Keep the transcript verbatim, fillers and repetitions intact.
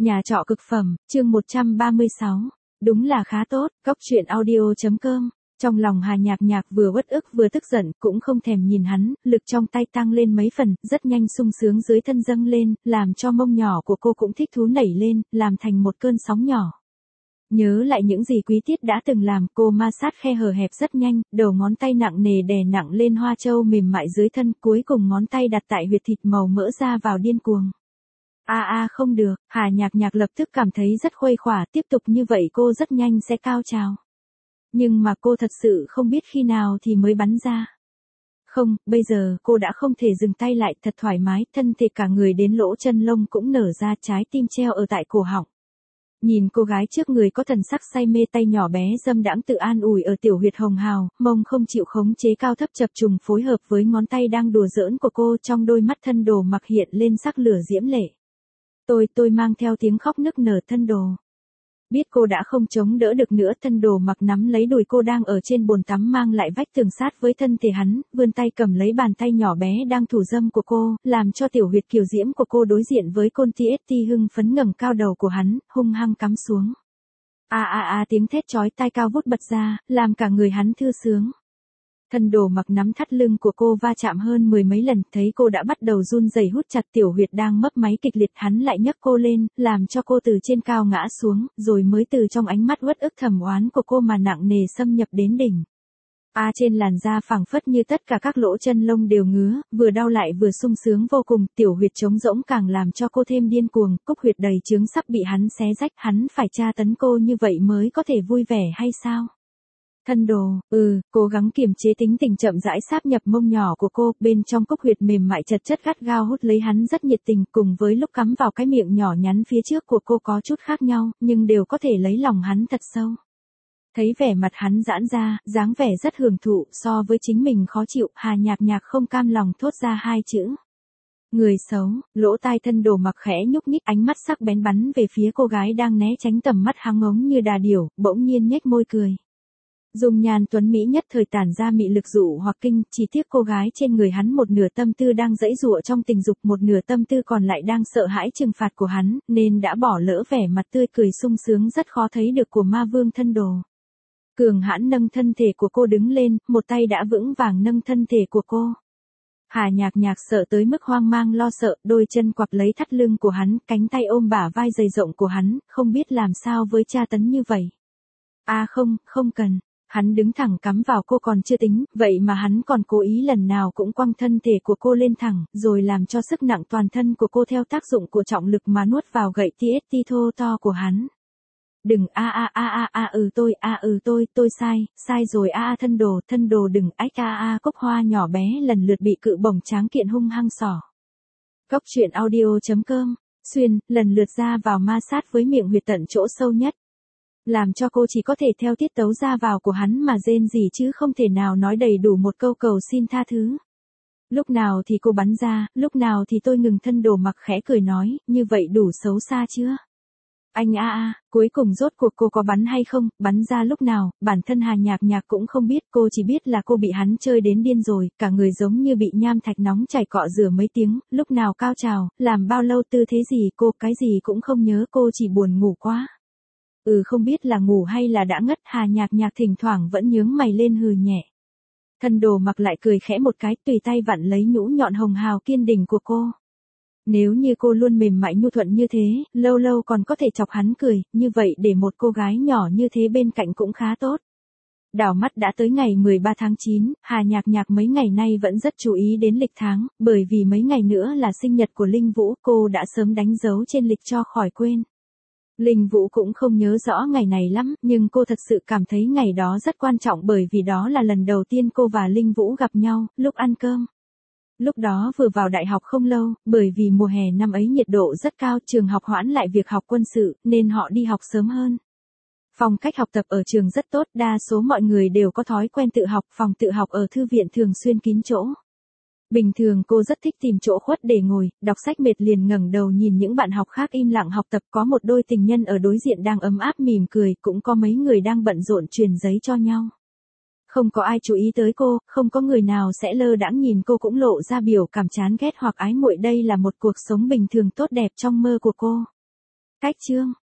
Nhà trọ cực phẩm, chương một trăm ba mươi sáu. Đúng là khá tốt, cóc truyện audio chấm com. Trong lòng Hà Nhạc Nhạc vừa uất ức vừa tức giận, cũng không thèm nhìn hắn, lực trong tay tăng lên mấy phần, rất nhanh sung sướng dưới thân dâng lên, làm cho mông nhỏ của cô cũng thích thú nảy lên, làm thành một cơn sóng nhỏ. Nhớ lại những gì Quý Tiết đã từng làm, cô ma sát khe hở hẹp rất nhanh, đầu ngón tay nặng nề đè nặng lên hoa châu mềm mại dưới thân, cuối cùng ngón tay đặt tại huyệt thịt màu mỡ ra vào điên cuồng. A a không được, Hà Nhạc Nhạc lập tức cảm thấy rất khuây khỏa, tiếp tục như vậy cô rất nhanh sẽ cao trào. Nhưng mà cô thật sự không biết khi nào thì mới bắn ra. Không, bây giờ cô đã không thể dừng tay lại, thật thoải mái, thân thể cả người đến lỗ chân lông cũng nở ra, trái tim treo ở tại cổ họng. Nhìn cô gái trước người có thần sắc say mê, tay nhỏ bé dâm đãng tự an ủi ở tiểu huyệt hồng hào, mông không chịu khống chế cao thấp chập trùng phối hợp với ngón tay đang đùa giỡn của cô, trong đôi mắt Thân Đồ Mặc hiện lên sắc lửa diễm lệ. Tôi, tôi mang theo tiếng khóc nức nở. Thân Đồ. Biết cô đã không chống đỡ được nữa, Thân Đồ Mặc nắm lấy đùi cô đang ở trên bồn tắm mang lại vách tường sát với thân thể hắn, vươn tay cầm lấy bàn tay nhỏ bé đang thủ dâm của cô, làm cho tiểu huyệt kiều diễm của cô đối diện với côn ti ét ti hưng phấn ngẩng cao đầu của hắn, hung hăng cắm xuống. A a a tiếng thét chói tai cao vút bật ra, làm cả người hắn thư sướng. Thân Đồ Mặc nắm thắt lưng của cô va chạm hơn mười mấy lần, thấy cô đã bắt đầu run rẩy hút chặt tiểu huyệt đang mấp máy kịch liệt, hắn lại nhấc cô lên, làm cho cô từ trên cao ngã xuống, rồi mới từ trong ánh mắt uất ức thầm oán của cô mà nặng nề xâm nhập đến đỉnh. A à, trên làn da phẳng phất như tất cả các lỗ chân lông đều ngứa, vừa đau lại vừa sung sướng vô cùng, tiểu huyệt trống rỗng càng làm cho cô thêm điên cuồng, cúc huyệt đầy chướng sắp bị hắn xé rách, hắn phải tra tấn cô như vậy mới có thể vui vẻ hay sao? Thân Đồ, ừ, cố gắng kiềm chế tính tình chậm rãi sáp nhập mông nhỏ của cô, bên trong cúc huyệt mềm mại chật chất gắt gao hút lấy hắn rất nhiệt tình, cùng với lúc cắm vào cái miệng nhỏ nhắn phía trước của cô có chút khác nhau, nhưng đều có thể lấy lòng hắn thật sâu. Thấy vẻ mặt hắn giãn ra, dáng vẻ rất hưởng thụ, so với chính mình khó chịu, Hà Nhạc Nhạc không cam lòng thốt ra hai chữ. Người xấu. Lỗ tai Thân Đồ Mặc khẽ nhúc nhích, ánh mắt sắc bén bắn về phía cô gái đang né tránh tầm mắt hắn ngống như đà điểu, bỗng nhiên nhếch môi cười. Dung nhan tuấn mỹ nhất thời tản ra mị lực dụ hoặc kinh, chỉ tiếc cô gái trên người hắn một nửa tâm tư đang giãy giụa trong tình dục, một nửa tâm tư còn lại đang sợ hãi trừng phạt của hắn, nên đã bỏ lỡ vẻ mặt tươi cười sung sướng rất khó thấy được của ma vương Thân Đồ. Cường hãn nâng thân thể của cô đứng lên, một tay đã vững vàng nâng thân thể của cô. Hà Nhạc Nhạc sợ tới mức hoang mang lo sợ, đôi chân quặp lấy thắt lưng của hắn, cánh tay ôm bả vai dày rộng của hắn, không biết làm sao với tra tấn như vậy. A à không, không cần. Hắn đứng thẳng cắm vào cô còn chưa tính, vậy mà hắn còn cố ý lần nào cũng quăng thân thể của cô lên thẳng, rồi làm cho sức nặng toàn thân của cô theo tác dụng của trọng lực mà nuốt vào gậy tê ét tê thô to của hắn. Đừng a a a a a ừ tôi a ừ tôi, tôi sai, sai rồi a a Thân Đồ, Thân Đồ đừng ách a a cúc hoa nhỏ bé lần lượt bị cự bổng tráng kiện hung hăng xỏ. Cóc truyện audio chấm com, xuyên, lần lượt ra vào ma sát với miệng huyệt tận chỗ sâu nhất. Làm cho cô chỉ có thể theo tiết tấu ra vào của hắn mà rên rỉ chứ không thể nào nói đầy đủ một câu cầu xin tha thứ. Lúc nào thì cô bắn ra, lúc nào thì tôi ngừng. Thân Đồ Mặc khẽ cười nói, như vậy đủ xấu xa chưa? Anh a a, cuối cùng rốt cuộc cô có bắn hay không, bắn ra lúc nào, bản thân Hà Nhạc Nhạc cũng không biết, cô chỉ biết là cô bị hắn chơi đến điên rồi, cả người giống như bị nham thạch nóng chảy cọ rửa mấy tiếng, lúc nào cao trào, làm bao lâu, tư thế gì, cô cái gì cũng không nhớ, cô chỉ buồn ngủ quá. Ừ không biết là ngủ hay là đã ngất, Hà Nhạc Nhạc thỉnh thoảng vẫn nhướng mày lên hừ nhẹ. Thân Đồ Mặc lại cười khẽ một cái, tùy tay vặn lấy nhũ nhọn hồng hào kiên định của cô. Nếu như cô luôn mềm mại nhu thuận như thế, lâu lâu còn có thể chọc hắn cười, như vậy để một cô gái nhỏ như thế bên cạnh cũng khá tốt. Đảo mắt đã tới ngày mười ba tháng chín, Hà Nhạc Nhạc mấy ngày nay vẫn rất chú ý đến lịch tháng, bởi vì mấy ngày nữa là sinh nhật của Linh Vũ, cô đã sớm đánh dấu trên lịch cho khỏi quên. Linh Vũ cũng không nhớ rõ ngày này lắm, nhưng cô thật sự cảm thấy ngày đó rất quan trọng bởi vì đó là lần đầu tiên cô và Linh Vũ gặp nhau, lúc ăn cơm. Lúc đó vừa vào đại học không lâu, bởi vì mùa hè năm ấy nhiệt độ rất cao, trường học hoãn lại việc học quân sự, nên họ đi học sớm hơn. Phong cách học tập ở trường rất tốt, đa số mọi người đều có thói quen tự học, phòng tự học ở thư viện thường xuyên kín chỗ. Bình thường cô rất thích tìm chỗ khuất để ngồi, đọc sách mệt liền ngẩng đầu nhìn những bạn học khác im lặng học tập, có một đôi tình nhân ở đối diện đang ấm áp mỉm cười, cũng có mấy người đang bận rộn truyền giấy cho nhau. Không có ai chú ý tới cô, không có người nào sẽ lơ đãng nhìn cô cũng lộ ra biểu cảm chán ghét hoặc ái muội, đây là một cuộc sống bình thường tốt đẹp trong mơ của cô. Cách chương